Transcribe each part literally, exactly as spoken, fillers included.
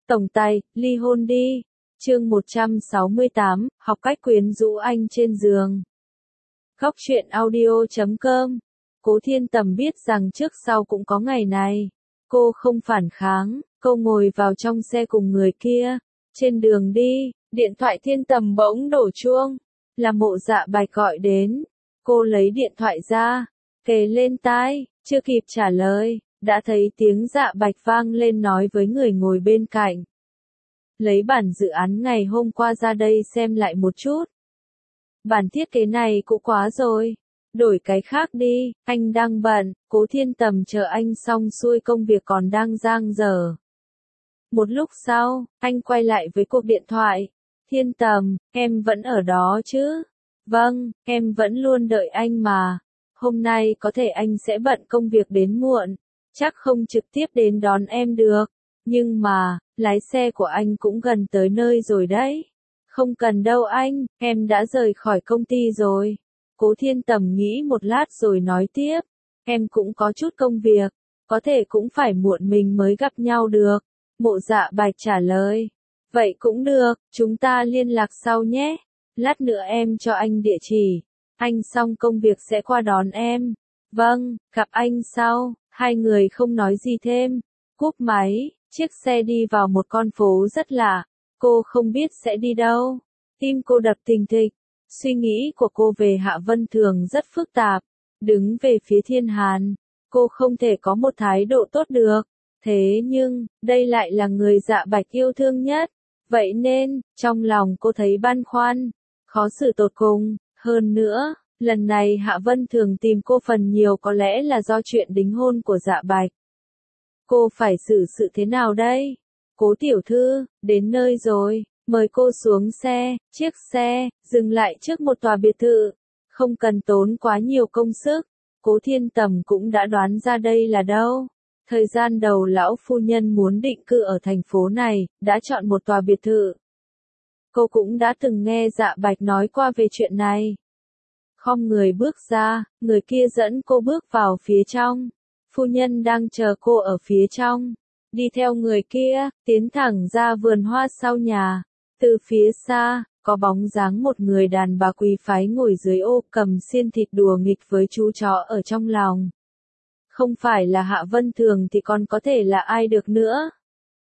Tổng tài, ly hôn đi. Chương một trăm sáu mươi tám, học cách quyến rũ anh trên giường. Góc truyện audio chấm com. Cố Thiên Tầm biết rằng trước sau cũng có ngày này. Cô không phản kháng, cô ngồi vào trong xe cùng người kia. Trên đường đi, điện thoại Thiên Tầm bỗng đổ chuông. Là Mộ Dạ Bạch gọi đến. Cô lấy điện thoại ra, kề lên tai, chưa kịp trả lời, đã thấy tiếng Dạ Bạch vang lên nói với người ngồi bên cạnh. Lấy bản dự án ngày hôm qua ra đây xem lại một chút. Bản thiết kế này cũ quá rồi. Đổi cái khác đi, anh đang bận. Cố Thiên Tầm chờ anh xong xuôi công việc còn đang dang dở. Một lúc sau, anh quay lại với cuộc điện thoại. Thiên Tầm, em vẫn ở đó chứ? Vâng, em vẫn luôn đợi anh mà. Hôm nay có thể anh sẽ bận công việc đến muộn. Chắc không trực tiếp đến đón em được. Nhưng mà, lái xe của anh cũng gần tới nơi rồi đấy. Không cần đâu anh, em đã rời khỏi công ty rồi. Cố Thiên Tầm nghĩ một lát rồi nói tiếp. Em cũng có chút công việc, có thể cũng phải muộn mình mới gặp nhau được. Mộ Dạ Bạch trả lời. Vậy cũng được, chúng ta liên lạc sau nhé. Lát nữa em cho anh địa chỉ. Anh xong công việc sẽ qua đón em. Vâng, gặp anh sau. Hai người không nói gì thêm. Cúp máy, chiếc xe đi vào một con phố rất lạ. Cô không biết sẽ đi đâu. Tim cô đập thình thịch. Suy nghĩ của cô về Hạ Vân Thường rất phức tạp. Đứng về phía Thiên Hàn, cô không thể có một thái độ tốt được. Thế nhưng, đây lại là người Dạ Bạch yêu thương nhất. Vậy nên, trong lòng cô thấy băn khoăn, khó xử tột cùng. Hơn nữa, lần này Hạ Vân Thường tìm cô phần nhiều có lẽ là do chuyện đính hôn của Dạ Bạch. Cô phải xử sự thế nào đây? Cố tiểu thư, đến nơi rồi, mời cô xuống xe. Chiếc xe dừng lại trước một tòa biệt thự, không cần tốn quá nhiều công sức. Cố Thiên Tầm cũng đã đoán ra đây là đâu. Thời gian đầu lão phu nhân muốn định cư ở thành phố này, đã chọn một tòa biệt thự. Cô cũng đã từng nghe Dạ Bạch nói qua về chuyện này. Khom người bước ra, người kia dẫn cô bước vào phía trong. Phu nhân đang chờ cô ở phía trong. Đi theo người kia, tiến thẳng ra vườn hoa sau nhà. Từ phía xa, có bóng dáng một người đàn bà quý phái ngồi dưới ô cầm xiên thịt đùa nghịch với chú chó ở trong lòng. Không phải là Hạ Vân Thường thì còn có thể là ai được nữa.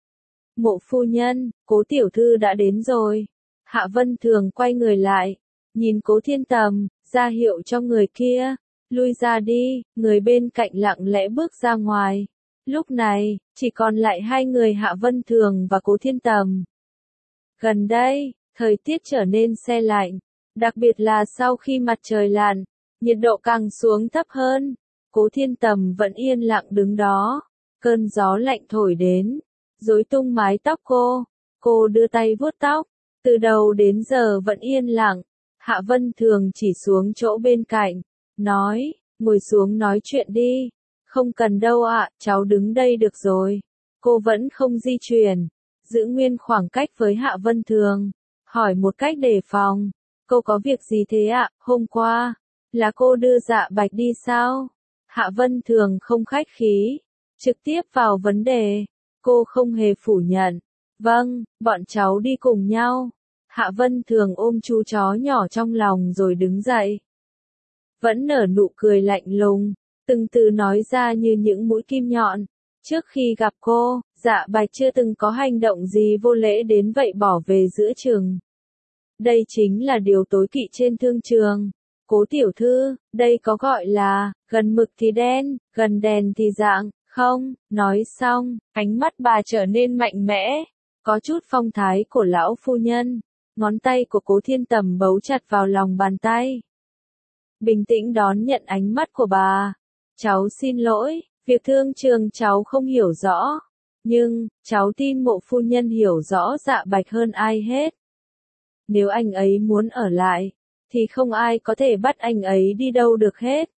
Mộ phu nhân, Cố tiểu thư đã đến rồi. Hạ Vân Thường quay người lại, nhìn Cố Thiên Tầm, ra hiệu cho người kia. Lui ra đi, người bên cạnh lặng lẽ bước ra ngoài. Lúc này, chỉ còn lại hai người Hạ Vân Thường và Cố Thiên Tầm. Gần đây, thời tiết trở nên se lạnh, đặc biệt là sau khi mặt trời lặn, nhiệt độ càng xuống thấp hơn. Cố Thiên Tầm vẫn yên lặng đứng đó, cơn gió lạnh thổi đến, rối tung mái tóc cô. Cô đưa tay vuốt tóc, từ đầu đến giờ vẫn yên lặng. Hạ Vân Thường chỉ xuống chỗ bên cạnh, nói, ngồi xuống nói chuyện đi. Không cần đâu ạ, cháu đứng đây được rồi. Cô vẫn không di chuyển, giữ nguyên khoảng cách với Hạ Vân Thường, hỏi một cách đề phòng. Cô có việc gì thế ạ? Hôm qua, là cô đưa Dạ Bạch đi sao? Hạ Vân Thường không khách khí, trực tiếp vào vấn đề. Cô không hề phủ nhận. Vâng, bọn cháu đi cùng nhau. Hạ Vân Thường ôm chú chó nhỏ trong lòng rồi đứng dậy. Vẫn nở nụ cười lạnh lùng, từng từ nói ra như những mũi kim nhọn. Trước khi gặp cô, Dạ Bạch chưa từng có hành động gì vô lễ đến vậy bỏ về giữa chừng. Đây chính là điều tối kỵ trên thương trường. Cố tiểu thư, đây có gọi là, gần mực thì đen, gần đèn thì rạng, không? Nói xong, ánh mắt bà trở nên mạnh mẽ, có chút phong thái của lão phu nhân. Ngón tay của Cố Thiên Tầm bấu chặt vào lòng bàn tay. Bình tĩnh đón nhận ánh mắt của bà. Cháu xin lỗi, việc thương trường cháu không hiểu rõ. Nhưng, cháu tin Mộ phu nhân hiểu rõ Dạ Bạch hơn ai hết. Nếu anh ấy muốn ở lại, thì không ai có thể bắt anh ấy đi đâu được hết.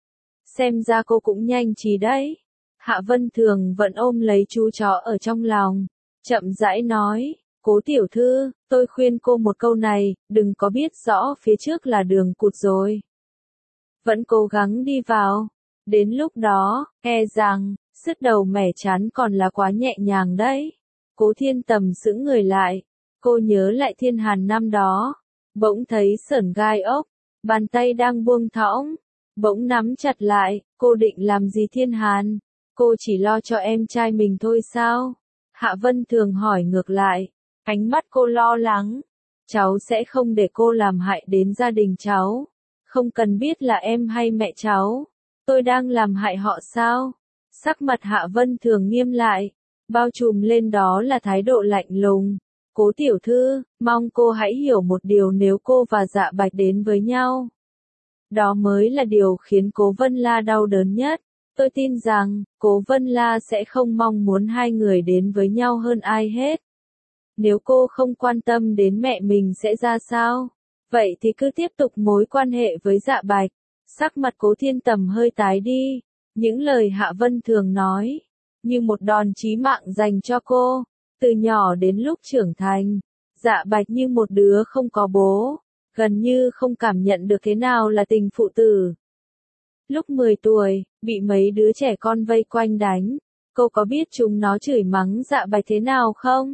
Xem ra cô cũng nhanh trí đấy. Hạ Vân Thường vẫn ôm lấy chú chó ở trong lòng, chậm rãi nói. Cố tiểu thư, tôi khuyên cô một câu này, đừng có biết rõ phía trước là đường cụt rồi. Vẫn cố gắng đi vào. Đến lúc đó, e rằng, sứt đầu mẻ chán còn là quá nhẹ nhàng đấy. Cố Thiên Tầm sững người lại, cô nhớ lại Thiên Hàn năm đó, bỗng thấy sởn gai ốc, bàn tay đang buông thõng, bỗng nắm chặt lại, cô định làm gì Thiên Hàn? Cô chỉ lo cho em trai mình thôi sao? Hạ Vân Thường hỏi ngược lại, ánh mắt cô lo lắng, cháu sẽ không để cô làm hại đến gia đình cháu, không cần biết là em hay mẹ cháu, tôi đang làm hại họ sao? Sắc mặt Hạ Vân Thường nghiêm lại, bao trùm lên đó là thái độ lạnh lùng. Cố tiểu thư, mong cô hãy hiểu một điều, nếu cô và Dạ Bạch đến với nhau, đó mới là điều khiến Cố Vân La đau đớn nhất. Tôi tin rằng, Cố Vân La sẽ không mong muốn hai người đến với nhau hơn ai hết. Nếu cô không quan tâm đến mẹ mình sẽ ra sao? Vậy thì cứ tiếp tục mối quan hệ với Dạ Bạch. Sắc mặt Cố Thiên Tầm hơi tái đi. Những lời Hạ Vân Thường nói, như một đòn chí mạng dành cho cô. Từ nhỏ đến lúc trưởng thành, Dạ Bạch như một đứa không có bố, gần như không cảm nhận được thế nào là tình phụ tử. Lúc mười tuổi, bị mấy đứa trẻ con vây quanh đánh, cô có biết chúng nó chửi mắng Dạ Bạch thế nào không?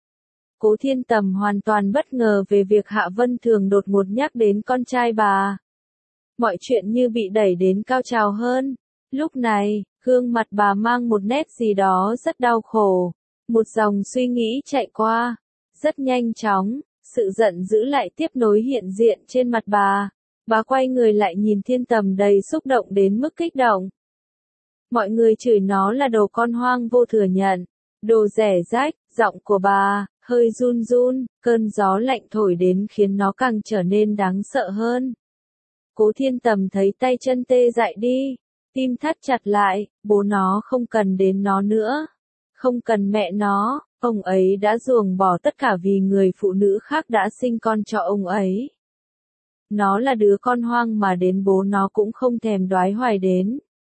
Cố Thiên Tầm hoàn toàn bất ngờ về việc Hạ Vân Thường đột ngột nhắc đến con trai bà. Mọi chuyện như bị đẩy đến cao trào hơn. Lúc này, gương mặt bà mang một nét gì đó rất đau khổ. Một dòng suy nghĩ chạy qua. Rất nhanh chóng, sự giận dữ lại tiếp nối hiện diện trên mặt bà. Bà quay người lại nhìn Thiên Tầm đầy xúc động đến mức kích động. Mọi người chửi nó là đồ con hoang vô thừa nhận, đồ rẻ rách, giọng của bà hơi run run, cơn gió lạnh thổi đến khiến nó càng trở nên đáng sợ hơn. Cố Thiên Tầm thấy tay chân tê dại đi, tim thắt chặt lại, bố nó không cần đến nó nữa, không cần mẹ nó, ông ấy đã ruồng bỏ tất cả vì người phụ nữ khác đã sinh con cho ông ấy. Nó là đứa con hoang mà đến bố nó cũng không thèm đoái hoài đến.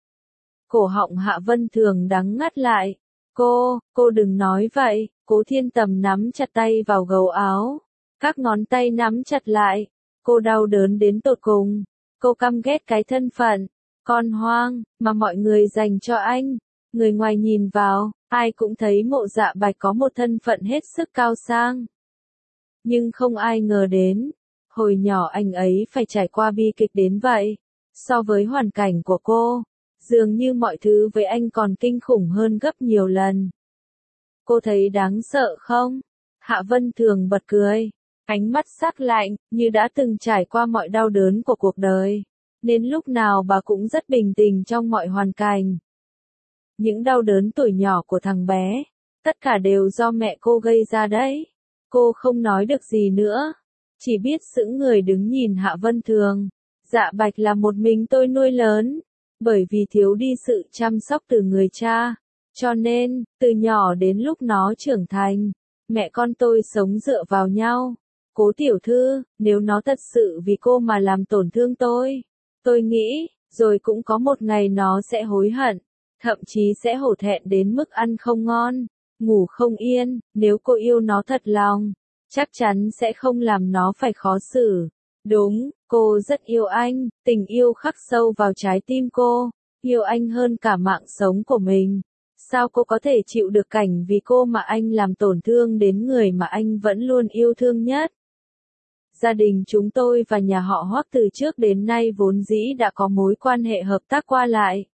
Cổ họng Hạ Vân Thường đắng ngắt lại. Cô, cô đừng nói vậy. Cố Thiên Tầm nắm chặt tay vào gấu áo. Các ngón tay nắm chặt lại. Cô đau đớn đến tột cùng. Cô căm ghét cái thân phận con hoang mà mọi người dành cho anh. Người ngoài nhìn vào, ai cũng thấy Mộ Dạ Bạch có một thân phận hết sức cao sang. Nhưng không ai ngờ đến, hồi nhỏ anh ấy phải trải qua bi kịch đến vậy. So với hoàn cảnh của cô, dường như mọi thứ với anh còn kinh khủng hơn gấp nhiều lần. Cô thấy đáng sợ không? Hạ Vân Thường bật cười, ánh mắt sắc lạnh, như đã từng trải qua mọi đau đớn của cuộc đời, nên lúc nào bà cũng rất bình tĩnh trong mọi hoàn cảnh. Những đau đớn tuổi nhỏ của thằng bé, tất cả đều do mẹ cô gây ra đấy. Cô không nói được gì nữa, chỉ biết sững người đứng nhìn Hạ Vân Thường. Dạ Bạch là một mình tôi nuôi lớn, bởi vì thiếu đi sự chăm sóc từ người cha, cho nên, từ nhỏ đến lúc nó trưởng thành, mẹ con tôi sống dựa vào nhau. Cố tiểu thư, nếu nó thật sự vì cô mà làm tổn thương tôi, tôi nghĩ, rồi cũng có một ngày nó sẽ hối hận, thậm chí sẽ hổ thẹn đến mức ăn không ngon, ngủ không yên. Nếu cô yêu nó thật lòng, chắc chắn sẽ không làm nó phải khó xử. Đúng, cô rất yêu anh, tình yêu khắc sâu vào trái tim cô, yêu anh hơn cả mạng sống của mình. Sao cô có thể chịu được cảnh vì cô mà anh làm tổn thương đến người mà anh vẫn luôn yêu thương nhất? Gia đình chúng tôi và nhà họ Hoắc từ trước đến nay vốn dĩ đã có mối quan hệ hợp tác qua lại.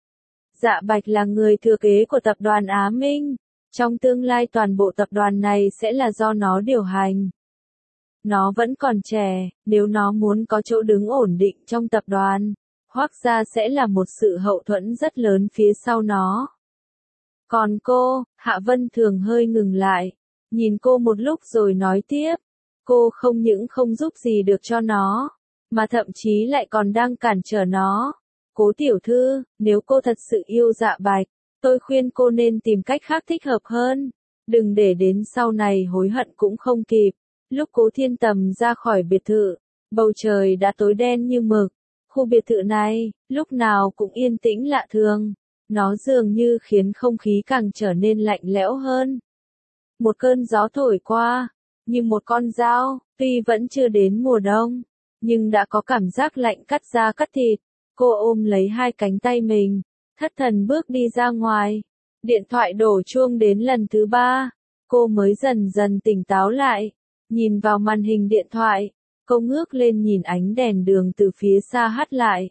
Dạ Bạch là người thừa kế của tập đoàn Á Minh, trong tương lai toàn bộ tập đoàn này sẽ là do nó điều hành. Nó vẫn còn trẻ, nếu nó muốn có chỗ đứng ổn định trong tập đoàn, Hoắc gia sẽ là một sự hậu thuẫn rất lớn phía sau nó. Còn cô, Hạ Vân Thường hơi ngừng lại, nhìn cô một lúc rồi nói tiếp, cô không những không giúp gì được cho nó, mà thậm chí lại còn đang cản trở nó. Cố tiểu thư, nếu cô thật sự yêu Dạ Bạch, tôi khuyên cô nên tìm cách khác thích hợp hơn, đừng để đến sau này hối hận cũng không kịp. Lúc Cố Thiên Tầm ra khỏi biệt thự, bầu trời đã tối đen như mực. Khu biệt thự này, lúc nào cũng yên tĩnh lạ thường. Nó dường như khiến không khí càng trở nên lạnh lẽo hơn. Một cơn gió thổi qua, như một con dao, tuy vẫn chưa đến mùa đông, nhưng đã có cảm giác lạnh cắt da cắt thịt. Cô ôm lấy hai cánh tay mình, thất thần bước đi ra ngoài. Điện thoại đổ chuông đến lần thứ ba. Cô mới dần dần tỉnh táo lại, nhìn vào màn hình điện thoại, cô ngước lên nhìn ánh đèn đường từ phía xa hắt lại.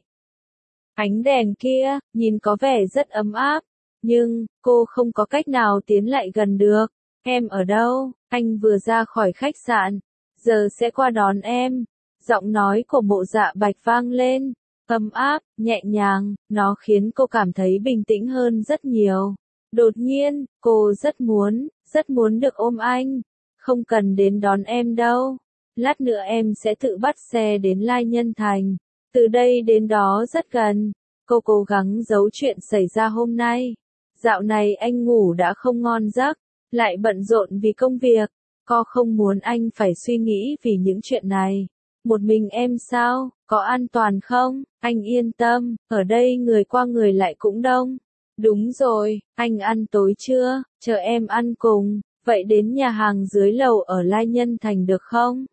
Ánh đèn kia, nhìn có vẻ rất ấm áp, nhưng, cô không có cách nào tiến lại gần được. Em ở đâu? Anh vừa ra khỏi khách sạn, giờ sẽ qua đón em. Giọng nói của Mộ Dạ Bạch vang lên, ấm áp, nhẹ nhàng, nó khiến cô cảm thấy bình tĩnh hơn rất nhiều. Đột nhiên, cô rất muốn, rất muốn được ôm anh. Không cần đến đón em đâu. Lát nữa em sẽ tự bắt xe đến Lai Nhân Thành. Từ đây đến đó rất gần. Cô cố gắng giấu chuyện xảy ra hôm nay. Dạo này anh ngủ đã không ngon giấc, lại bận rộn vì công việc. Cô không muốn anh phải suy nghĩ vì những chuyện này. Một mình em sao, có an toàn không? Anh yên tâm, ở đây người qua người lại cũng đông. Đúng rồi, anh ăn tối chưa? Chờ em ăn cùng. Vậy đến nhà hàng dưới lầu ở Lai Nhân Thành được không?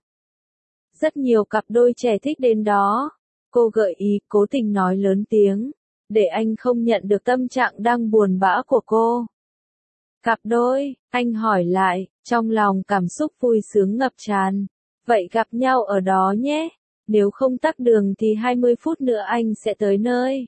Rất nhiều cặp đôi trẻ thích đến đó. Cô gợi ý, cố tình nói lớn tiếng, để anh không nhận được tâm trạng đang buồn bã của cô. Cặp đôi, anh hỏi lại, trong lòng cảm xúc vui sướng ngập tràn. Vậy gặp nhau ở đó nhé. Nếu không tắc đường thì hai mươi phút nữa anh sẽ tới nơi.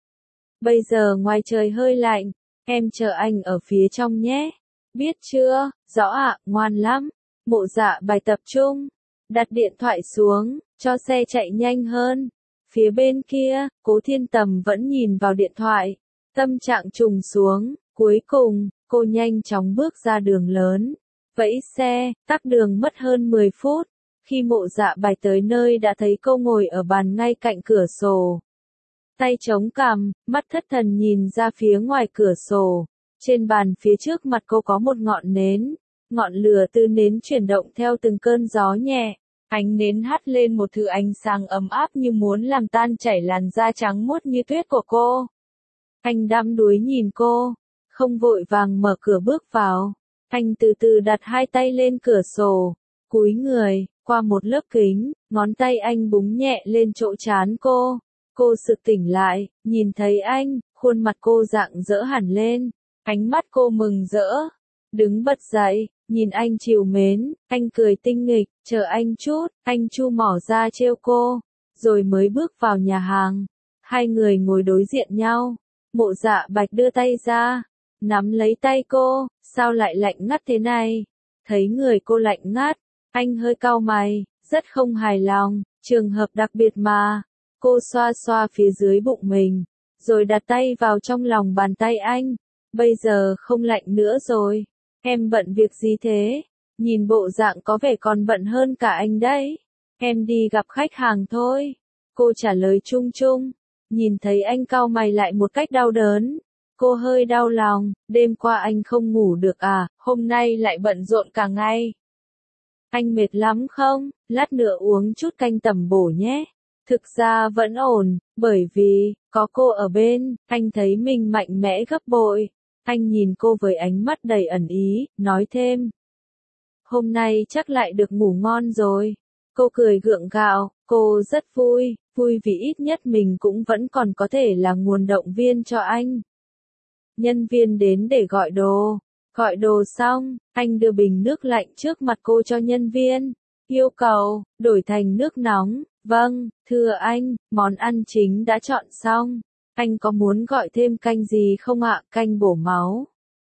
Bây giờ ngoài trời hơi lạnh, em chờ anh ở phía trong nhé. Biết chưa? Rõ ạ, ngoan lắm. Mộ Dạ Bạch tập trung, đặt điện thoại xuống, cho xe chạy nhanh hơn. Phía bên kia, Cố Thiên Tầm vẫn nhìn vào điện thoại, tâm trạng trùng xuống. Cuối cùng, cô nhanh chóng bước ra đường lớn, vẫy xe, tắc đường mất hơn mười phút. Khi Mộ Dạ Bạch tới nơi đã thấy cô ngồi ở bàn ngay cạnh cửa sổ. Tay chống cằm, mắt thất thần nhìn ra phía ngoài cửa sổ. Trên bàn phía trước mặt cô có một ngọn nến. Ngọn lửa từ nến chuyển động theo từng cơn gió nhẹ. Ánh nến hắt lên một thứ ánh sáng ấm áp như muốn làm tan chảy làn da trắng muốt như tuyết của cô. Anh đăm đuối nhìn cô, không vội vàng mở cửa bước vào. Anh từ từ đặt hai tay lên cửa sổ, cúi người, qua một lớp kính, ngón tay anh búng nhẹ lên chỗ trán cô. Cô sực tỉnh lại, nhìn thấy anh, khuôn mặt cô rạng rỡ hẳn lên, ánh mắt cô mừng rỡ. Đứng bật dậy, nhìn anh trìu mến, anh cười tinh nghịch, chờ anh chút, anh chu mỏ ra trêu cô, rồi mới bước vào nhà hàng. Hai người ngồi đối diện nhau, Mộ Dạ Bạch đưa tay ra, nắm lấy tay cô, sao lại lạnh ngắt thế này? Thấy người cô lạnh ngắt, anh hơi cau mày, rất không hài lòng, trường hợp đặc biệt mà. Cô xoa xoa phía dưới bụng mình, rồi đặt tay vào trong lòng bàn tay anh. Bây giờ không lạnh nữa rồi. Em bận việc gì thế? Nhìn bộ dạng có vẻ còn bận hơn cả anh đấy. Em đi gặp khách hàng thôi. Cô trả lời chung chung. Nhìn thấy anh cau mày lại một cách đau đớn. Cô hơi đau lòng, đêm qua anh không ngủ được à, hôm nay lại bận rộn cả ngày. Anh mệt lắm không? Lát nữa uống chút canh tẩm bổ nhé. Thực ra vẫn ổn, bởi vì, có cô ở bên, anh thấy mình mạnh mẽ gấp bội. Anh nhìn cô với ánh mắt đầy ẩn ý, nói thêm. Hôm nay chắc lại được ngủ ngon rồi. Cô cười gượng gạo, cô rất vui, vui vì ít nhất mình cũng vẫn còn có thể là nguồn động viên cho anh. Nhân viên đến để gọi đồ. Gọi đồ xong, anh đưa bình nước lạnh trước mặt cô cho nhân viên. Yêu cầu, đổi thành nước nóng. Vâng, thưa anh, món ăn chính đã chọn xong. Anh có muốn gọi thêm canh gì không ạ? Canh bổ máu.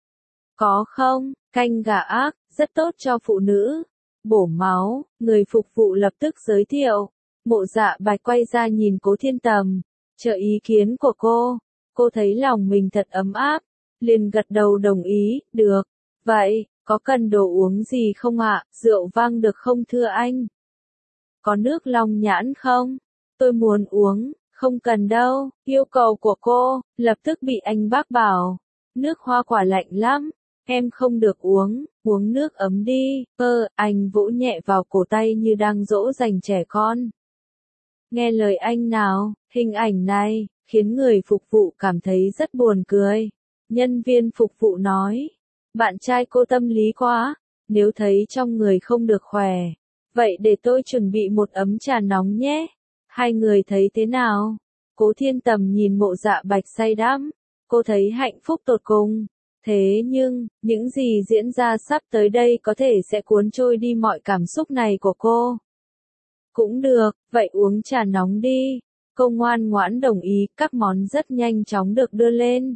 Có không? Canh gà ác, rất tốt cho phụ nữ. Bổ máu, người phục vụ lập tức giới thiệu. Mộ Dạ Bạch quay ra nhìn Cố Thiên Tầm, chờ ý kiến của cô. Cô thấy lòng mình thật ấm áp, liền gật đầu đồng ý, được. Vậy, có cần đồ uống gì không ạ? Rượu vang được không thưa anh? Có nước long nhãn không? Tôi muốn uống. Không cần đâu, yêu cầu của cô, lập tức bị anh bác bảo. Nước hoa quả lạnh lắm, em không được uống, uống nước ấm đi. Ơ, anh vỗ nhẹ vào cổ tay như đang dỗ dành trẻ con. Nghe lời anh nào, hình ảnh này, khiến người phục vụ cảm thấy rất buồn cười. Nhân viên phục vụ nói, bạn trai cô tâm lý quá, nếu thấy trong người không được khỏe, vậy để tôi chuẩn bị một ấm trà nóng nhé. Hai người thấy thế nào? Cố Thiên Tầm nhìn Mộ Dạ Bạch say đắm, cô thấy hạnh phúc tột cùng. Thế nhưng, những gì diễn ra sắp tới đây có thể sẽ cuốn trôi đi mọi cảm xúc này của cô. Cũng được, vậy uống trà nóng đi. Cô ngoan ngoãn đồng ý, các món rất nhanh chóng được đưa lên.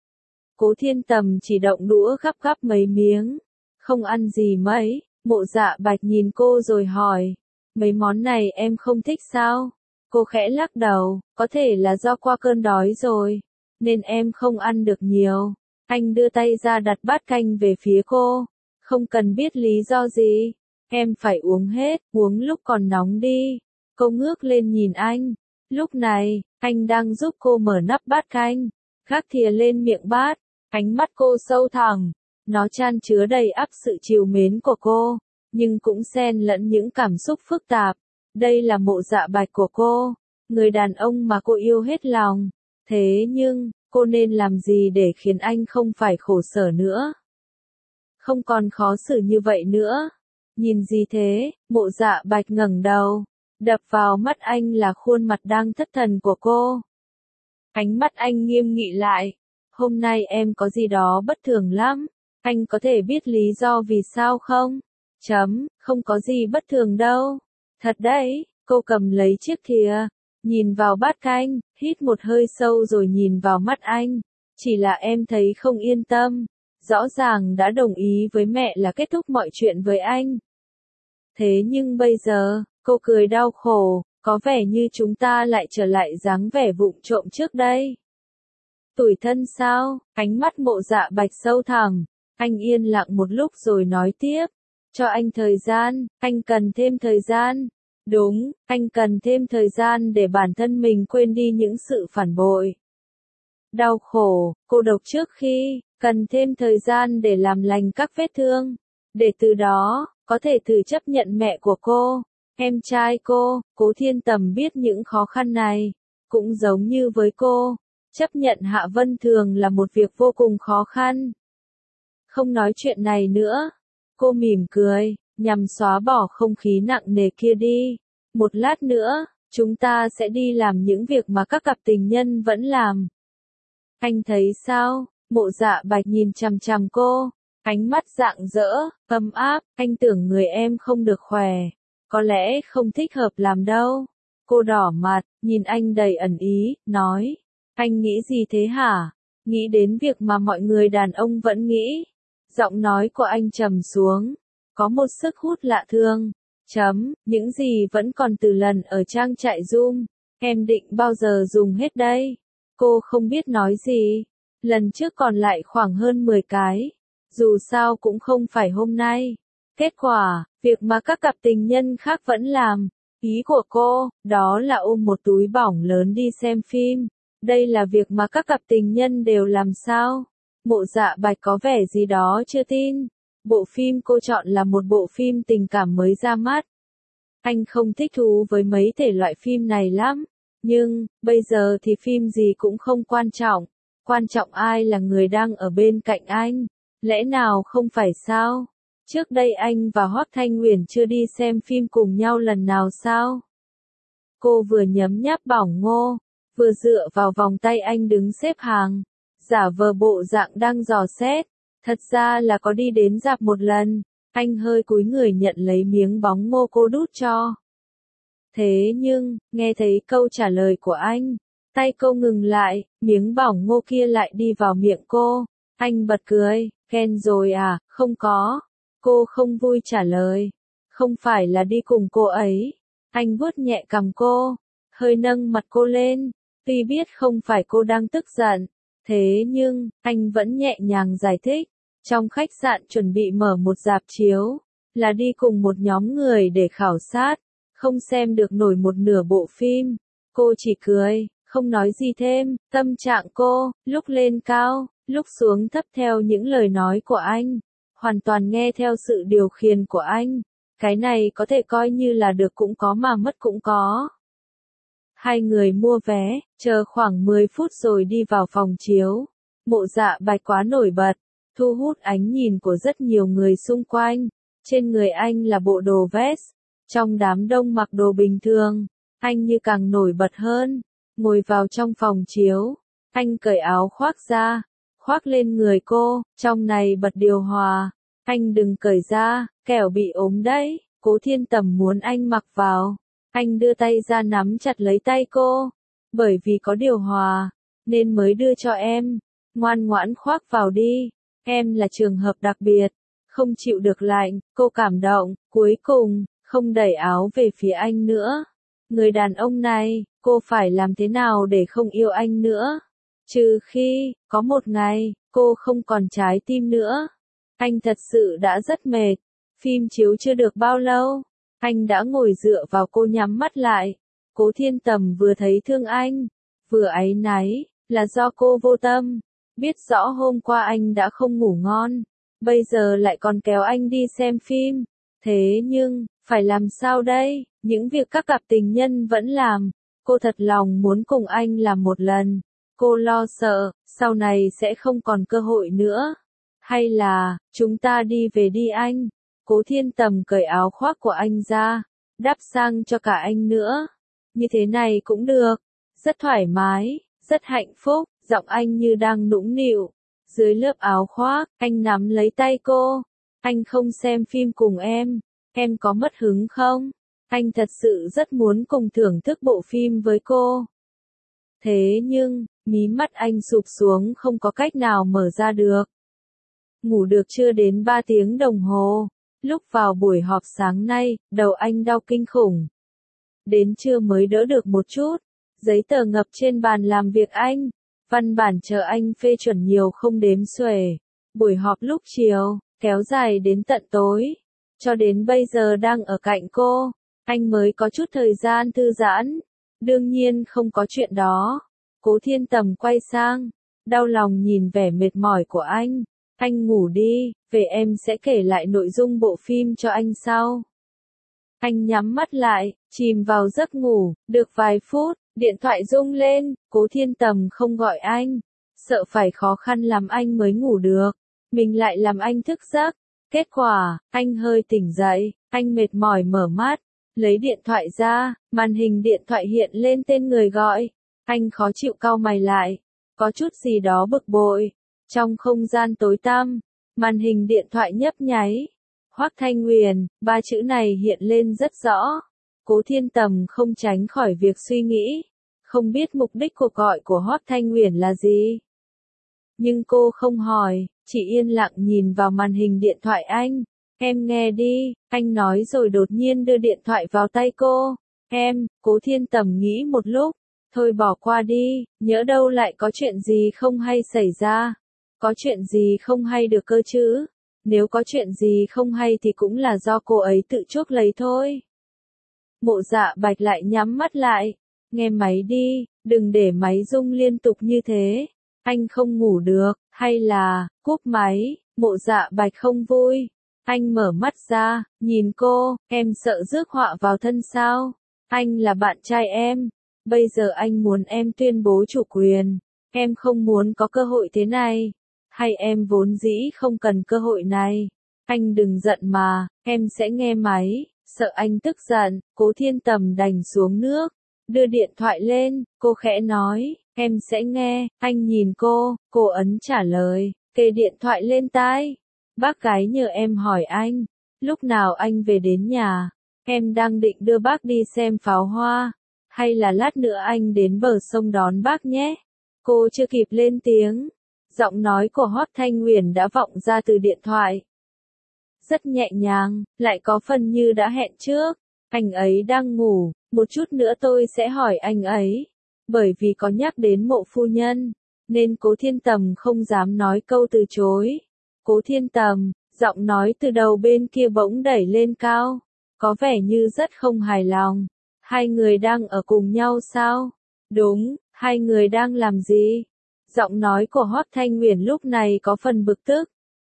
Cố Thiên Tầm chỉ động đũa gắp gắp mấy miếng. Không ăn gì mấy, Mộ Dạ Bạch nhìn cô rồi hỏi. Mấy món này em không thích sao? Cô khẽ lắc đầu, có thể là do qua cơn đói rồi, nên em không ăn được nhiều. Anh đưa tay ra đặt bát canh về phía cô. Không cần biết lý do gì. Em phải uống hết, uống lúc còn nóng đi. Cô ngước lên nhìn anh. Lúc này, anh đang giúp cô mở nắp bát canh. Gác thìa lên miệng bát. Ánh mắt cô sâu thẳm. Nó chan chứa đầy ắp sự trìu mến của cô. Nhưng cũng xen lẫn những cảm xúc phức tạp. Đây là Mộ Dạ Bạch của cô. Người đàn ông mà cô yêu hết lòng. Thế nhưng, cô nên làm gì để khiến anh không phải khổ sở nữa? Không còn khó xử như vậy nữa. Nhìn gì thế? Mộ Dạ Bạch ngẩng đầu. Đập vào mắt anh là khuôn mặt đang thất thần của cô. Ánh mắt anh nghiêm nghị lại. Hôm nay em có gì đó bất thường lắm. Anh có thể biết lý do vì sao không? Chấm, không có gì bất thường đâu. Thật đấy, cô cầm lấy chiếc thìa. Nhìn vào bát canh, hít một hơi sâu rồi nhìn vào mắt anh. Chỉ là em thấy không yên tâm. Rõ ràng đã đồng ý với mẹ là kết thúc mọi chuyện với anh. Thế nhưng bây giờ, cô cười đau khổ, có vẻ như chúng ta lại trở lại dáng vẻ vụng trộm trước đây. Tủi thân sao? Ánh mắt Mộ Dạ Bạch sâu thẳm. Anh yên lặng một lúc rồi nói tiếp. Cho anh thời gian, anh cần thêm thời gian. Đúng, anh cần thêm thời gian để bản thân mình quên đi những sự phản bội. Đau khổ, cô độc trước khi, cần thêm thời gian để làm lành các vết thương. Để từ đó, có thể thử chấp nhận mẹ của cô, em trai cô. Cố Thiên Tầm biết những khó khăn này. Cũng giống như với cô, chấp nhận Hạ Vân Thường là một việc vô cùng khó khăn. Không nói chuyện này nữa. Cô mỉm cười, nhằm xóa bỏ không khí nặng nề kia đi. Một lát nữa, chúng ta sẽ đi làm những việc mà các cặp tình nhân vẫn làm. Anh thấy sao? Mộ Dạ Bạch nhìn chằm chằm cô. Ánh mắt rạng rỡ, ấm áp. Anh tưởng người em không được khỏe. Có lẽ không thích hợp làm đâu. Cô đỏ mặt, nhìn anh đầy ẩn ý, nói. Anh nghĩ gì thế hả? Nghĩ đến việc mà mọi người đàn ông vẫn nghĩ. Giọng nói của anh trầm xuống. Có một sức hút lạ thường. Chấm, những gì vẫn còn từ lần ở trang trại Zoom. Em định bao giờ dùng hết đây? Cô không biết nói gì. Lần trước còn lại khoảng hơn mười cái. Dù sao cũng không phải hôm nay. Kết quả, việc mà các cặp tình nhân khác vẫn làm. Ý của cô, đó là ôm một túi bỏng lớn đi xem phim. Đây là việc mà các cặp tình nhân đều làm sao? Mộ Dạ Bạch có vẻ gì đó chưa tin. Bộ phim cô chọn là một bộ phim tình cảm mới ra mắt. Anh không thích thú với mấy thể loại phim này lắm. Nhưng, bây giờ thì phim gì cũng không quan trọng. Quan trọng ai là người đang ở bên cạnh anh. Lẽ nào không phải sao? Trước đây anh và Hoắc Thanh Uyển chưa đi xem phim cùng nhau lần nào sao? Cô vừa nhấm nháp bỏng ngô, vừa dựa vào vòng tay anh đứng xếp hàng. Giả vờ bộ dạng đang dò xét. Thật ra là có đi đến rạp một lần. Anh hơi cúi người nhận lấy miếng bóng ngô cô đút cho. Thế nhưng, nghe thấy câu trả lời của anh, tay cô ngừng lại, miếng bỏng ngô kia lại đi vào miệng cô. Anh bật cười, ghen rồi à? Không có. Cô không vui trả lời. Không phải là đi cùng cô ấy. Anh vuốt nhẹ cằm cô, hơi nâng mặt cô lên. Tuy biết không phải cô đang tức giận, thế nhưng, anh vẫn nhẹ nhàng giải thích. Trong khách sạn chuẩn bị mở một rạp chiếu, là đi cùng một nhóm người để khảo sát, không xem được nổi một nửa bộ phim. Cô chỉ cười, không nói gì thêm. Tâm trạng cô, lúc lên cao, lúc xuống thấp theo những lời nói của anh, hoàn toàn nghe theo sự điều khiển của anh. Cái này có thể coi như là được cũng có mà mất cũng có. Hai người mua vé, chờ khoảng mười phút rồi đi vào phòng chiếu. Mộ Dạ Bạch quá nổi bật, thu hút ánh nhìn của rất nhiều người xung quanh. Trên người anh là bộ đồ vest. Trong đám đông mặc đồ bình thường, anh như càng nổi bật hơn. Ngồi vào trong phòng chiếu, anh cởi áo khoác ra, khoác lên người cô, trong này bật điều hòa. Anh đừng cởi ra, kẻo bị ốm đấy. Cố Thiên Tầm muốn anh mặc vào. Anh đưa tay ra nắm chặt lấy tay cô. Bởi vì có điều hòa, nên mới đưa cho em. Ngoan ngoãn khoác vào đi. Em là trường hợp đặc biệt. Không chịu được lạnh, cô cảm động, cuối cùng, không đẩy áo về phía anh nữa. Người đàn ông này, cô phải làm thế nào để không yêu anh nữa? Trừ khi, có một ngày, cô không còn trái tim nữa. Anh thật sự đã rất mệt. Phim chiếu chưa được bao lâu. Anh đã ngồi dựa vào cô nhắm mắt lại. Cố Thiên Tầm vừa thấy thương anh, vừa áy náy, là do cô vô tâm. Biết rõ hôm qua anh đã không ngủ ngon. Bây giờ lại còn kéo anh đi xem phim. Thế nhưng, phải làm sao đây? Những việc các cặp tình nhân vẫn làm. Cô thật lòng muốn cùng anh làm một lần. Cô lo sợ, sau này sẽ không còn cơ hội nữa. Hay là, chúng ta đi về đi anh. Cố Thiên Tầm cởi áo khoác của anh ra, đắp sang cho cả anh nữa. Như thế này cũng được. Rất thoải mái, rất hạnh phúc, giọng anh như đang nũng nịu. Dưới lớp áo khoác, anh nắm lấy tay cô. Anh không xem phim cùng em. Em có mất hứng không? Anh thật sự rất muốn cùng thưởng thức bộ phim với cô. Thế nhưng, mí mắt anh sụp xuống không có cách nào mở ra được. Ngủ được chưa đến ba tiếng đồng hồ. Lúc vào buổi họp sáng nay, đầu anh đau kinh khủng. Đến trưa mới đỡ được một chút. Giấy tờ ngập trên bàn làm việc anh. Văn bản chờ anh phê chuẩn nhiều không đếm xuể. Buổi họp lúc chiều, kéo dài đến tận tối. Cho đến bây giờ đang ở cạnh cô. Anh mới có chút thời gian thư giãn. Đương nhiên không có chuyện đó. Cố Thiên Tầm quay sang. Đau lòng nhìn vẻ mệt mỏi của anh. Anh ngủ đi, về em sẽ kể lại nội dung bộ phim cho anh sau. Anh nhắm mắt lại, chìm vào giấc ngủ, được vài phút, điện thoại rung lên, Cố Thiên Tầm không gọi anh. Sợ phải khó khăn làm anh mới ngủ được. Mình lại làm anh thức giấc. Kết quả, anh hơi tỉnh dậy, anh mệt mỏi mở mắt, lấy điện thoại ra, màn hình điện thoại hiện lên tên người gọi. Anh khó chịu cau mày lại, có chút gì đó bực bội. Trong không gian tối tăm, màn hình điện thoại nhấp nháy. Hoắc Thanh Huyền, ba chữ này hiện lên rất rõ. Cố Thiên Tầm không tránh khỏi việc suy nghĩ. Không biết mục đích cuộc gọi của Hoắc Thanh Huyền là gì. Nhưng cô không hỏi, chỉ yên lặng nhìn vào màn hình điện thoại anh. Em nghe đi, anh nói rồi đột nhiên đưa điện thoại vào tay cô. Em, Cố Thiên Tầm nghĩ một lúc. Thôi bỏ qua đi, nhỡ đâu lại có chuyện gì không hay xảy ra. Có chuyện gì không hay được cơ chứ? Nếu có chuyện gì không hay thì cũng là do cô ấy tự chuốc lấy thôi. Mộ Dạ Bạch lại nhắm mắt lại. Nghe máy đi, đừng để máy rung liên tục như thế. Anh không ngủ được, hay là, cúp máy. Mộ Dạ Bạch không vui. Anh mở mắt ra, nhìn cô, em sợ rước họa vào thân sao? Anh là bạn trai em. Bây giờ anh muốn em tuyên bố chủ quyền. Em không muốn có cơ hội thế này. Hay em vốn dĩ không cần cơ hội này. Anh đừng giận mà, em sẽ nghe máy. Sợ anh tức giận, Cố Thiên Tầm đành xuống nước. Đưa điện thoại lên, cô khẽ nói, em sẽ nghe. Anh nhìn cô, cô ấn trả lời, kề điện thoại lên tai. Bác gái nhờ em hỏi anh, lúc nào anh về đến nhà? Em đang định đưa bác đi xem pháo hoa. Hay là lát nữa anh đến bờ sông đón bác nhé? Cô chưa kịp lên tiếng. Giọng nói của Hoắc Thanh Huyền đã vọng ra từ điện thoại. Rất nhẹ nhàng, lại có phần như đã hẹn trước. Anh ấy đang ngủ, một chút nữa tôi sẽ hỏi anh ấy. Bởi vì có nhắc đến Mộ phu nhân, nên Cố Thiên Tầm không dám nói câu từ chối. Cố Thiên Tầm, giọng nói từ đầu bên kia bỗng đẩy lên cao. Có vẻ như rất không hài lòng. Hai người đang ở cùng nhau sao? Đúng, hai người đang làm gì? Giọng nói của Hoắc Thanh Huyền lúc này có phần bực tức.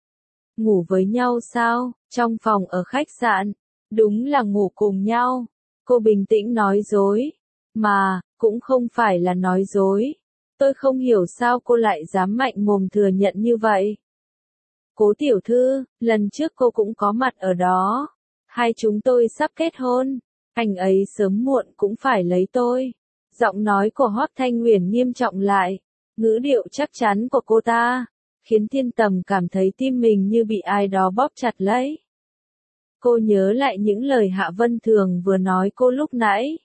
Ngủ với nhau sao? Trong phòng ở khách sạn. Đúng là ngủ cùng nhau. Cô bình tĩnh nói dối. Mà, cũng không phải là nói dối. Tôi không hiểu sao cô lại dám mạnh mồm thừa nhận như vậy. Cố tiểu thư, lần trước cô cũng có mặt ở đó. Hai chúng tôi sắp kết hôn. Anh ấy sớm muộn cũng phải lấy tôi. Giọng nói của Hoắc Thanh Huyền nghiêm trọng lại. Ngữ điệu chắc chắn của cô ta. khiến Thiên Tầm cảm thấy tim mình như bị ai đó bóp chặt lấy. Cô nhớ lại những lời Hạ Vân Thường vừa nói cô lúc nãy.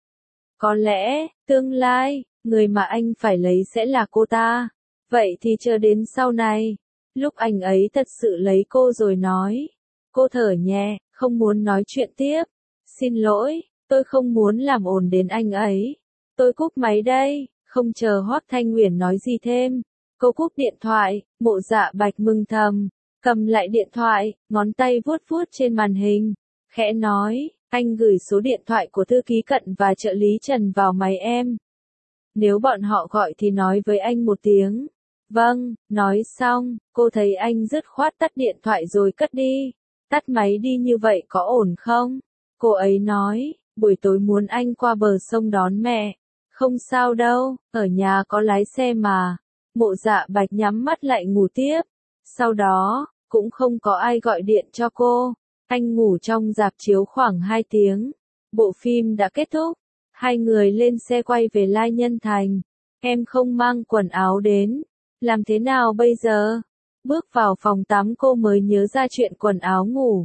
Có lẽ, tương lai, người mà anh phải lấy sẽ là cô ta. Vậy thì chờ đến sau này, lúc anh ấy thật sự lấy cô rồi nói. Cô thở nhẹ, không muốn nói chuyện tiếp. Xin lỗi, tôi không muốn làm ồn đến anh ấy. Tôi cúp máy đây, không chờ Hoắc Thanh Uyển nói gì thêm. Cô cúp điện thoại, Mộ Dạ Bạch mừng thầm, cầm lại điện thoại, ngón tay vuốt vuốt trên màn hình, khẽ nói, anh gửi số điện thoại của thư ký Cận và trợ lý Trần vào máy em. Nếu bọn họ gọi thì nói với anh một tiếng. Vâng, nói xong, cô thấy anh dứt khoát tắt điện thoại rồi cất đi. Tắt máy đi như vậy có ổn không? Cô ấy nói, buổi tối muốn anh qua bờ sông đón mẹ. Không sao đâu, ở nhà có lái xe mà. Mộ Dạ Bạch nhắm mắt lại ngủ tiếp. Sau đó, cũng không có ai gọi điện cho cô. Anh ngủ trong rạp chiếu khoảng hai tiếng. Bộ phim đã kết thúc. Hai người lên xe quay về Lai Nhân Thành. Em không mang quần áo đến. Làm thế nào bây giờ? Bước vào phòng tắm cô mới nhớ ra chuyện quần áo ngủ.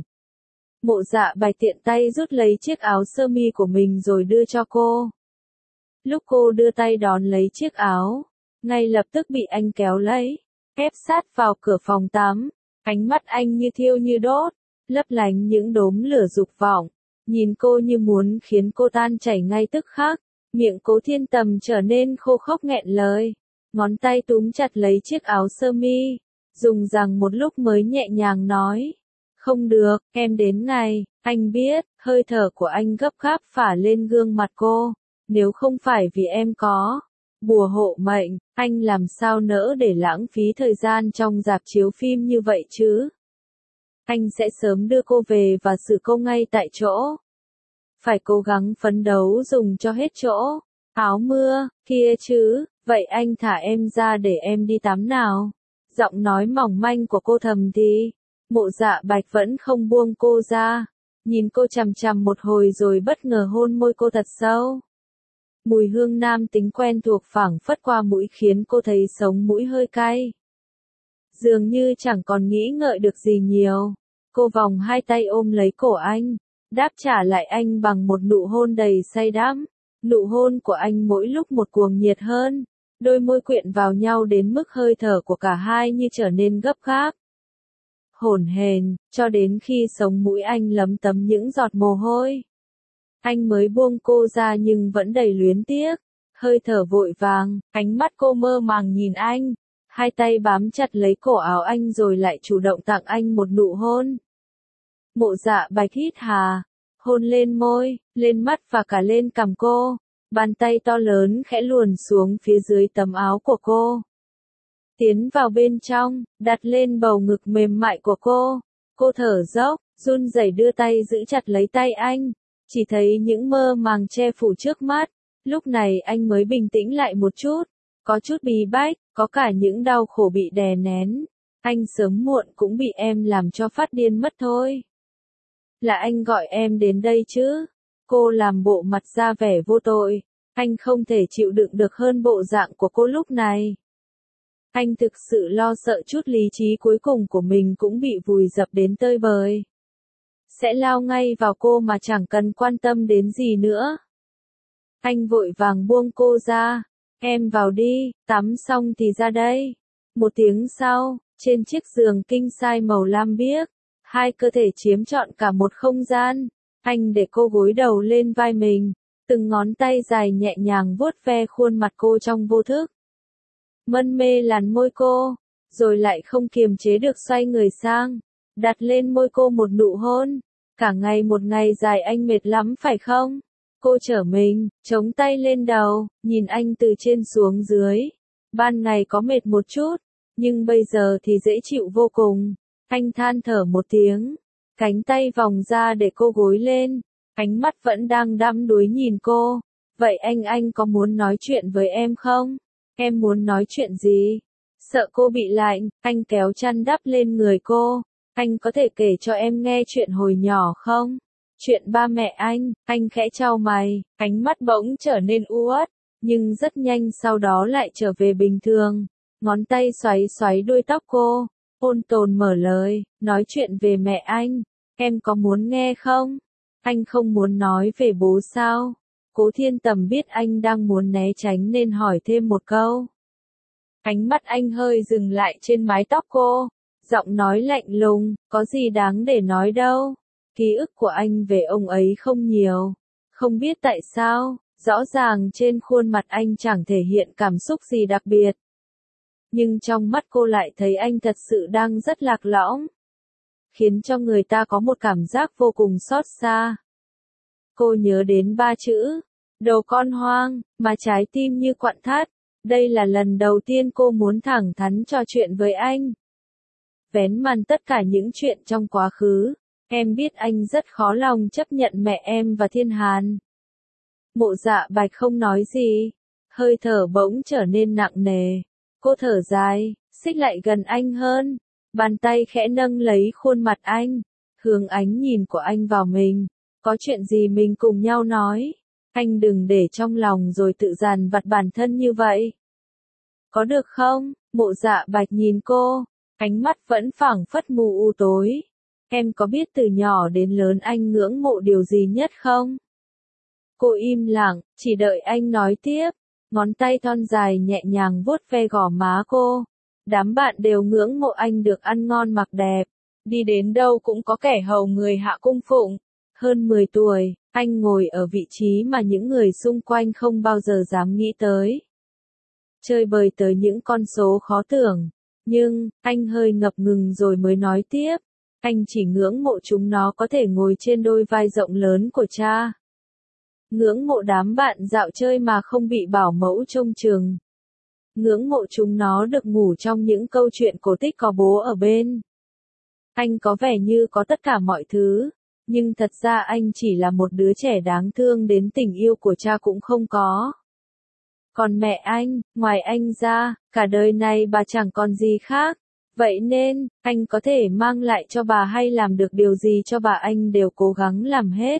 Mộ Dạ Bạch tiện tay rút lấy chiếc áo sơ mi của mình rồi đưa cho cô. Lúc cô đưa tay đón lấy chiếc áo, ngay lập tức bị anh kéo lấy, ép sát vào cửa phòng tắm. Ánh mắt anh như thiêu như đốt, lấp lánh những đốm lửa dục vọng, nhìn cô như muốn khiến cô tan chảy ngay tức khắc. Miệng Cố Thiên Tầm trở nên khô khốc nghẹn lời, ngón tay túm chặt lấy chiếc áo sơ mi, dùng rằng một lúc mới nhẹ nhàng nói. Không được, em đến ngày, anh biết, hơi thở của anh gấp gáp phả lên gương mặt cô. Nếu không phải vì em có bùa hộ mệnh, anh làm sao nỡ để lãng phí thời gian trong rạp chiếu phim như vậy chứ? Anh sẽ sớm đưa cô về và xử cô ngay tại chỗ. Phải cố gắng phấn đấu dùng cho hết chỗ. Áo mưa, kia chứ, vậy anh thả em ra để em đi tắm nào. Giọng nói mỏng manh của cô thầm thì. Mộ Dạ Bạch vẫn không buông cô ra. Nhìn cô chằm chằm một hồi rồi bất ngờ hôn môi cô thật sâu. Mùi hương nam tính quen thuộc phảng phất qua mũi khiến cô thấy sống mũi hơi cay. Dường như chẳng còn nghĩ ngợi được gì nhiều. Cô vòng hai tay ôm lấy cổ anh, đáp trả lại anh bằng một nụ hôn đầy say đắm. Nụ hôn của anh mỗi lúc một cuồng nhiệt hơn. Đôi môi quyện vào nhau đến mức hơi thở của cả hai như trở nên gấp gáp. Hổn hển, cho đến khi sống mũi anh lấm tấm những giọt mồ hôi. Anh mới buông cô ra nhưng vẫn đầy luyến tiếc, hơi thở vội vàng, ánh mắt cô mơ màng nhìn anh, hai tay bám chặt lấy cổ áo anh rồi lại chủ động tặng anh một nụ hôn. Mộ Dạ Bạch hít hà, hôn lên môi, lên mắt và cả lên cằm cô, bàn tay to lớn khẽ luồn xuống phía dưới tấm áo của cô. Tiến vào bên trong, đặt lên bầu ngực mềm mại của cô, cô thở dốc, run rẩy đưa tay giữ chặt lấy tay anh. Chỉ thấy những mơ màng che phủ trước mắt, lúc này anh mới bình tĩnh lại một chút, có chút bí bách, có cả những đau khổ bị đè nén. Anh sớm muộn cũng bị em làm cho phát điên mất thôi. Là anh gọi em đến đây chứ? Cô làm bộ mặt ra vẻ vô tội, anh không thể chịu đựng được hơn bộ dạng của cô lúc này. Anh thực sự lo sợ chút lý trí cuối cùng của mình cũng bị vùi dập đến tơi bời. Sẽ lao ngay vào cô mà chẳng cần quan tâm đến gì nữa. Anh vội vàng buông cô ra. Em vào đi, tắm xong thì ra đây. Một tiếng sau, trên chiếc giường king size màu lam biếc, hai cơ thể chiếm trọn cả một không gian. Anh để cô gối đầu lên vai mình, từng ngón tay dài nhẹ nhàng vuốt ve khuôn mặt cô trong vô thức. Mân mê làn môi cô, rồi lại không kiềm chế được xoay người sang, đặt lên môi cô một nụ hôn. Cả ngày một ngày dài anh mệt lắm phải không? Cô trở mình, chống tay lên đầu, nhìn anh từ trên xuống dưới. Ban ngày có mệt một chút, nhưng bây giờ thì dễ chịu vô cùng. Anh than thở một tiếng, cánh tay vòng ra để cô gối lên, ánh mắt vẫn đang đăm đuối nhìn cô. Vậy anh anh có muốn nói chuyện với em không? Em muốn nói chuyện gì? Sợ cô bị lạnh, anh kéo chăn đắp lên người cô. Anh có thể kể cho em nghe chuyện hồi nhỏ không? Chuyện ba mẹ anh, anh khẽ chau mày, ánh mắt bỗng trở nên u uất, nhưng rất nhanh sau đó lại trở về bình thường. ngón tay xoáy xoáy đuôi tóc cô, ôn tồn mở lời, nói chuyện về mẹ anh, em có muốn nghe không? Anh không muốn nói về bố sao? Cố Thiên Tầm biết anh đang muốn né tránh nên hỏi thêm một câu. Ánh mắt anh hơi dừng lại trên mái tóc cô, giọng nói lạnh lùng, có gì đáng để nói đâu. Ký ức của anh về ông ấy không nhiều. Không biết tại sao, rõ ràng trên khuôn mặt anh chẳng thể hiện cảm xúc gì đặc biệt. Nhưng trong mắt cô lại thấy anh thật sự đang rất lạc lõng, khiến cho người ta có một cảm giác vô cùng xót xa. Cô nhớ đến ba chữ, đồ con hoang, mà trái tim như quặn thắt. Đây là lần đầu tiên cô muốn thẳng thắn trò chuyện với anh. Vén màn tất cả những chuyện trong quá khứ, em biết anh rất khó lòng chấp nhận mẹ em và Thiên Hàn. Mộ Dạ Bạch không nói gì, hơi thở bỗng trở nên nặng nề. Cô thở dài, xích lại gần anh hơn, bàn tay khẽ nâng lấy khuôn mặt anh, hướng ánh nhìn của anh vào mình. Có chuyện gì mình cùng nhau nói, anh đừng để trong lòng rồi tự dằn vặt bản thân như vậy. Có được không? Mộ Dạ Bạch nhìn cô, ánh mắt vẫn phảng phất mù u tối. Em có biết từ nhỏ đến lớn anh ngưỡng mộ điều gì nhất không? Cô im lặng, chỉ đợi anh nói tiếp. Ngón tay thon dài nhẹ nhàng vuốt ve gò má cô. Đám bạn đều ngưỡng mộ anh được ăn ngon mặc đẹp. Đi đến đâu cũng có kẻ hầu người hạ cung phụng. Hơn mười tuổi, anh ngồi ở vị trí mà những người xung quanh không bao giờ dám nghĩ tới. Chơi bời tới những con số khó tưởng. Nhưng, anh hơi ngập ngừng rồi mới nói tiếp. Anh chỉ ngưỡng mộ chúng nó có thể ngồi trên đôi vai rộng lớn của cha. Ngưỡng mộ đám bạn dạo chơi mà không bị bảo mẫu trông chừng. Ngưỡng mộ chúng nó được ngủ trong những câu chuyện cổ tích có bố ở bên. Anh có vẻ như có tất cả mọi thứ, nhưng thật ra anh chỉ là một đứa trẻ đáng thương đến tình yêu của cha cũng không có. Còn mẹ anh, ngoài anh ra, cả đời này bà chẳng còn gì khác. Vậy nên, anh có thể mang lại cho bà hay làm được điều gì cho bà anh đều cố gắng làm hết.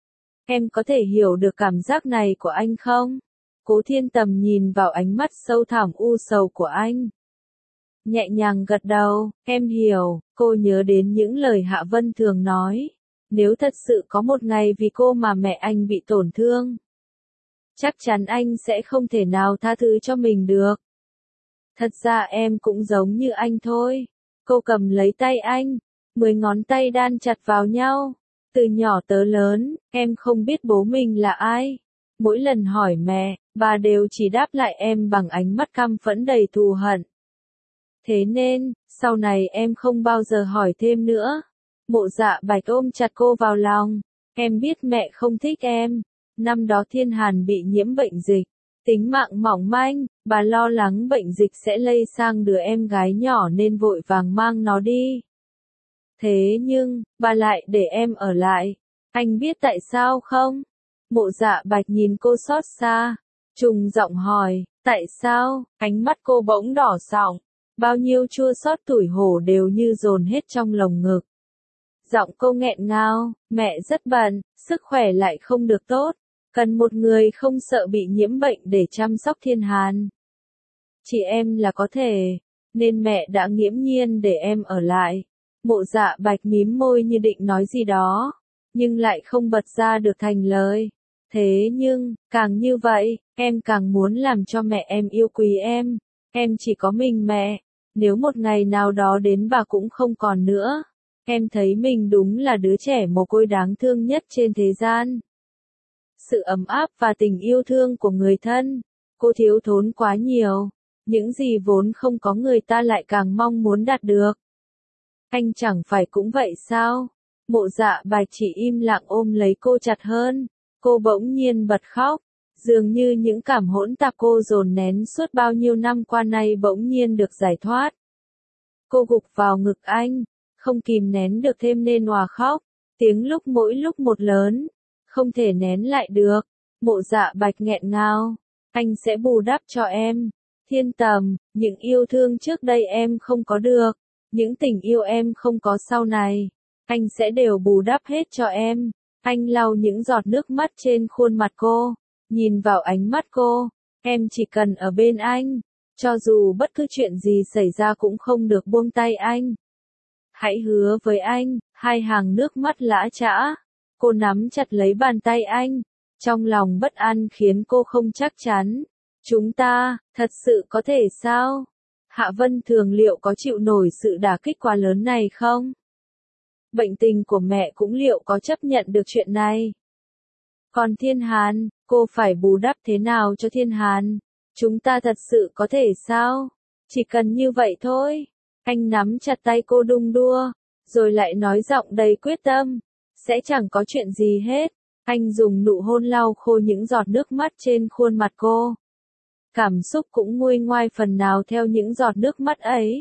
Em có thể hiểu được cảm giác này của anh không? Cố Thiên Tầm nhìn vào ánh mắt sâu thẳm u sầu của anh. Nhẹ nhàng gật đầu, em hiểu, cô nhớ đến những lời Hạ Vân thường nói. Nếu thật sự có một ngày vì cô mà mẹ anh bị tổn thương, chắc chắn anh sẽ không thể nào tha thứ cho mình được. Thật ra em cũng giống như anh thôi. Cô cầm lấy tay anh, mười ngón tay đan chặt vào nhau. Từ nhỏ tới lớn, em không biết bố mình là ai. Mỗi lần hỏi mẹ, bà đều chỉ đáp lại em bằng ánh mắt căm phẫn đầy thù hận. Thế nên, sau này em không bao giờ hỏi thêm nữa. Mộ Dạ Bạch ôm chặt cô vào lòng. Em biết mẹ không thích em. Năm đó Thiên Hàn bị nhiễm bệnh dịch. Tính mạng mỏng manh, bà lo lắng bệnh dịch sẽ lây sang đứa em gái nhỏ nên vội vàng mang nó đi. Thế nhưng, bà lại để em ở lại. Anh biết tại sao không? Mộ Dạ Bạch nhìn cô xót xa, trùng giọng hỏi, tại sao? Ánh mắt cô bỗng đỏ sọng, bao nhiêu chua xót tủi hổ đều như dồn hết trong lồng ngực. Giọng cô nghẹn ngào, mẹ rất bận, sức khỏe lại không được tốt, cần một người không sợ bị nhiễm bệnh để chăm sóc Thiên Hàn. Chỉ em là có thể, nên mẹ đã nghiễm nhiên để em ở lại. Mộ Dạ Bạch mím môi như định nói gì đó, nhưng lại không bật ra được thành lời. Thế nhưng, càng như vậy, em càng muốn làm cho mẹ em yêu quý em. Em chỉ có mình mẹ. Nếu một ngày nào đó đến bà cũng không còn nữa, em thấy mình đúng là đứa trẻ mồ côi đáng thương nhất trên thế gian. Sự ấm áp và tình yêu thương của người thân, cô thiếu thốn quá nhiều. Những gì vốn không có người ta lại càng mong muốn đạt được. Anh chẳng phải cũng vậy sao? Mộ Dạ Bạch chỉ im lặng ôm lấy cô chặt hơn. Cô bỗng nhiên bật khóc. Dường như những cảm hỗn tạp cô dồn nén suốt bao nhiêu năm qua nay bỗng nhiên được giải thoát. Cô gục vào ngực anh, không kìm nén được thêm nên òa khóc. Tiếng lúc mỗi lúc một lớn, không thể nén lại được. Mộ Dạ Bạch nghẹn ngào. Anh sẽ bù đắp cho em. Thiên Tầm, những yêu thương trước đây em không có được. Những tình yêu em không có sau này, anh sẽ đều bù đắp hết cho em. Anh lau những giọt nước mắt trên khuôn mặt cô, nhìn vào ánh mắt cô. Em chỉ cần ở bên anh, Cho dù bất cứ chuyện gì xảy ra cũng không được buông tay anh. Hãy hứa với anh, hai hàng nước mắt lã chã. Cô nắm chặt lấy bàn tay anh, trong lòng bất an khiến cô không chắc chắn. Chúng ta, thật sự có thể sao? Hạ Vân Thường liệu có chịu nổi sự đả kích quá lớn này không? Bệnh tình của mẹ cũng liệu có chấp nhận được chuyện này? Còn Thiên Hàn, cô phải bù đắp thế nào cho Thiên Hàn? Chúng ta thật sự có thể sao? Chỉ cần như vậy thôi. Anh nắm chặt tay cô đung đua, rồi lại nói giọng đầy quyết tâm. Sẽ chẳng có chuyện gì hết. Anh dùng nụ hôn lau khô những giọt nước mắt trên khuôn mặt cô. Cảm xúc cũng nguôi ngoai phần nào theo những giọt nước mắt ấy.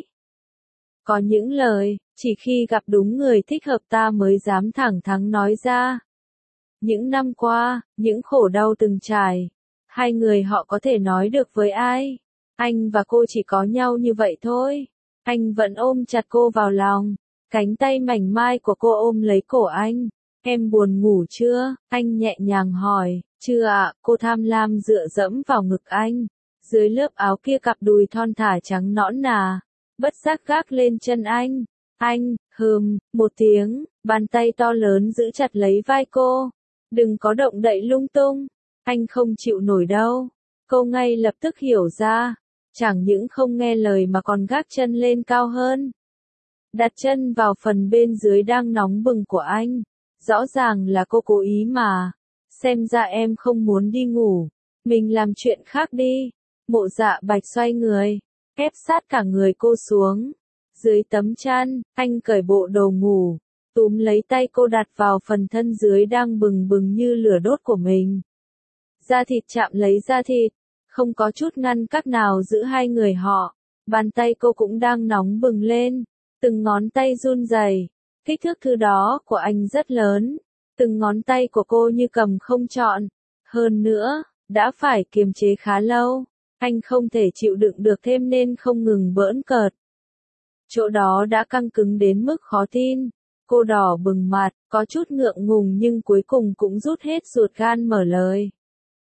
Có những lời, chỉ khi gặp đúng người thích hợp ta mới dám thẳng thắn nói ra. Những năm qua, những khổ đau từng trải, hai người họ có thể nói được với ai? Anh và cô chỉ có nhau như vậy thôi. Anh vẫn ôm chặt cô vào lòng, cánh tay mảnh mai của cô ôm lấy cổ anh. Em buồn ngủ chưa? Anh nhẹ nhàng hỏi. Chưa ạ, cô tham lam dựa dẫm vào ngực anh. Dưới lớp áo kia cặp đùi thon thả trắng nõn nà, bất giác gác lên chân anh. Anh, hừm, một tiếng, bàn tay to lớn giữ chặt lấy vai cô. Đừng có động đậy lung tung, anh không chịu nổi đâu. Cô ngay lập tức hiểu ra, chẳng những không nghe lời mà còn gác chân lên cao hơn. Đặt chân vào phần bên dưới đang nóng bừng của anh. Rõ ràng là cô cố ý mà. Xem ra em không muốn đi ngủ. Mình làm chuyện khác đi. Mộ Dạ Bạch xoay người, ép sát cả người cô xuống. Dưới tấm chăn, anh cởi bộ đồ ngủ, túm lấy tay cô đặt vào phần thân dưới đang bừng bừng như lửa đốt của mình. Da thịt chạm lấy da thịt, không có chút ngăn cách nào giữa hai người họ. Bàn tay cô cũng đang nóng bừng lên, từng ngón tay run rẩy. Kích thước thứ đó của anh rất lớn, từng ngón tay của cô như cầm không trọn. Hơn nữa, đã phải kiềm chế khá lâu. Anh không thể chịu đựng được thêm nên không ngừng bỡn cợt. Chỗ đó đã căng cứng đến mức khó tin. Cô đỏ bừng mặt, có chút ngượng ngùng nhưng cuối cùng cũng rút hết ruột gan mở lời.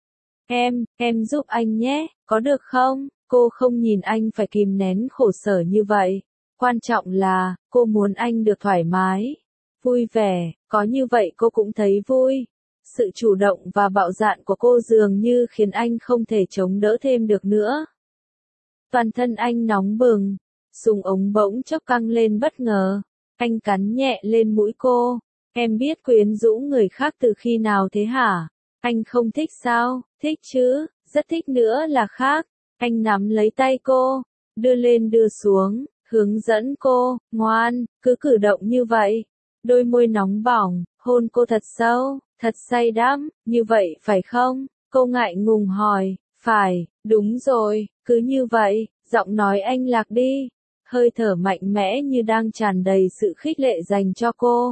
Em, em giúp anh nhé, có được không? Cô không nhìn anh phải kìm nén khổ sở như vậy. Quan trọng là, cô muốn anh được thoải mái, vui vẻ, có như vậy cô cũng thấy vui. Sự chủ động và bạo dạn của cô dường như khiến anh không thể chống đỡ thêm được nữa. Toàn thân anh nóng bừng, sùng ống bỗng chốc căng lên bất ngờ. Anh cắn nhẹ lên mũi cô. Em biết quyến rũ người khác từ khi nào thế hả? Anh không thích sao? Thích chứ, rất thích nữa là khác. Anh nắm lấy tay cô, đưa lên đưa xuống, hướng dẫn cô, ngoan, cứ cử động như vậy. Đôi môi nóng bỏng, hôn cô thật sâu, thật say đắm, như vậy phải không? Cô ngại ngùng hỏi, phải, đúng rồi, cứ như vậy, giọng nói anh lạc đi, hơi thở mạnh mẽ như đang tràn đầy sự khích lệ dành cho cô.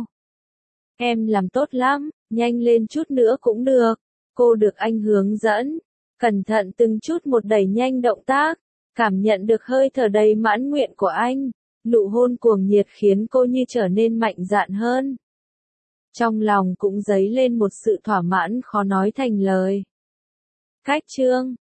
Em làm tốt lắm, nhanh lên chút nữa cũng được. Cô được anh hướng dẫn, cẩn thận từng chút một đẩy nhanh động tác, cảm nhận được hơi thở đầy mãn nguyện của anh. Nụ hôn cuồng nhiệt khiến cô như trở nên mạnh dạn hơn. Trong lòng cũng dấy lên một sự thỏa mãn khó nói thành lời. Cách chương